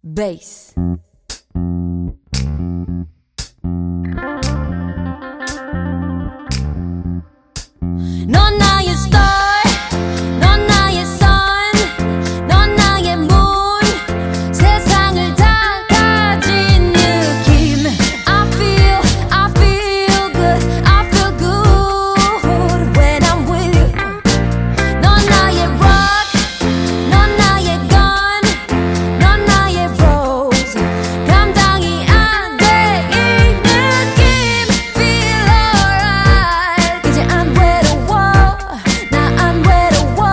bass. 넌 나의 star, 넌 나의 sun, 넌 나의 moon, 세상을 다 가진 느낌. I feel good, I feel good when I'm with you. 넌 나의 rock, 넌 나의 gun, 넌 나의 rose. 감당이 안 돼 이 느낌. Feel alright. 이제 안 외로워, 나 안 외로워.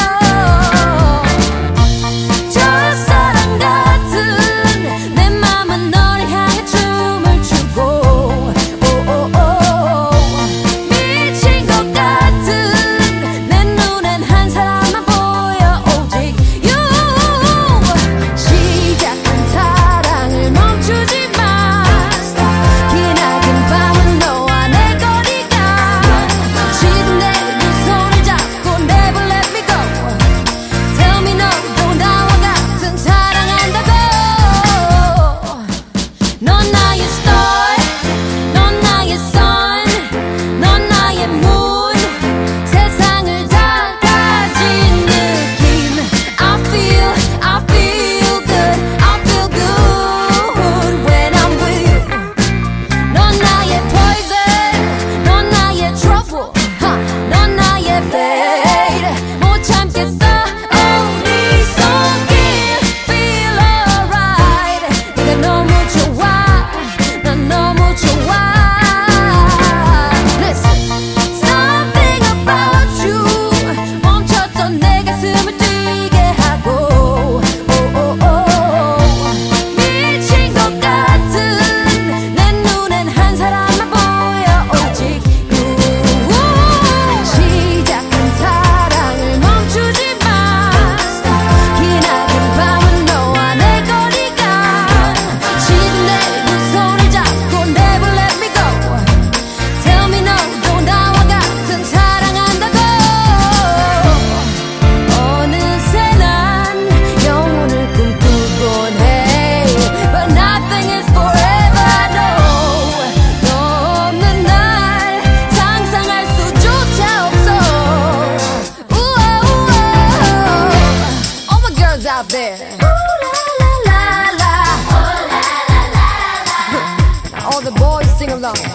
첫사랑 같은 내 맘은 널 향해 춤을 추고 미친 것 같은 내 눈엔 한 사람만 보여 오직 you. 시작한 사랑을 멈추지 마. 기나긴 밤은 너와 내 거리가. 지금 내 두 손을 잡고 never let me go. Tell me 너도 나와 같은 사랑한다고. 넌 나의 star, 넌 나의 sun, 넌 나의 moon, 세상을 다 가진 느낌. I feel good, I feel good when I'm with you. 넌 나의 poison, 넌 나의 trouble, 넌 나의 fate. 못 참겠어, 네 손길. Feel alright. 네가 너무 좋아, 난 너무 좋아. Listen, something about you 멈췄던 내 가슴을 뛰게 하고 미친 것 같은 내 눈엔 한 사람만 보여 오직 you. 시작한 사랑을 멈추지 마. 기나긴 밤은 너와 내 거리가. 지금 내 두 손을 잡고 never let me go. Tell me 너도 나와 같은 사랑한다고. 어느새 난 영혼을 꿈꾸곤 해. But nothing is forever, no. 너 없는 날 상상할 수조차 없어. 우와 우와. All my girls out there. Ooh la la la la. All the boys sing along.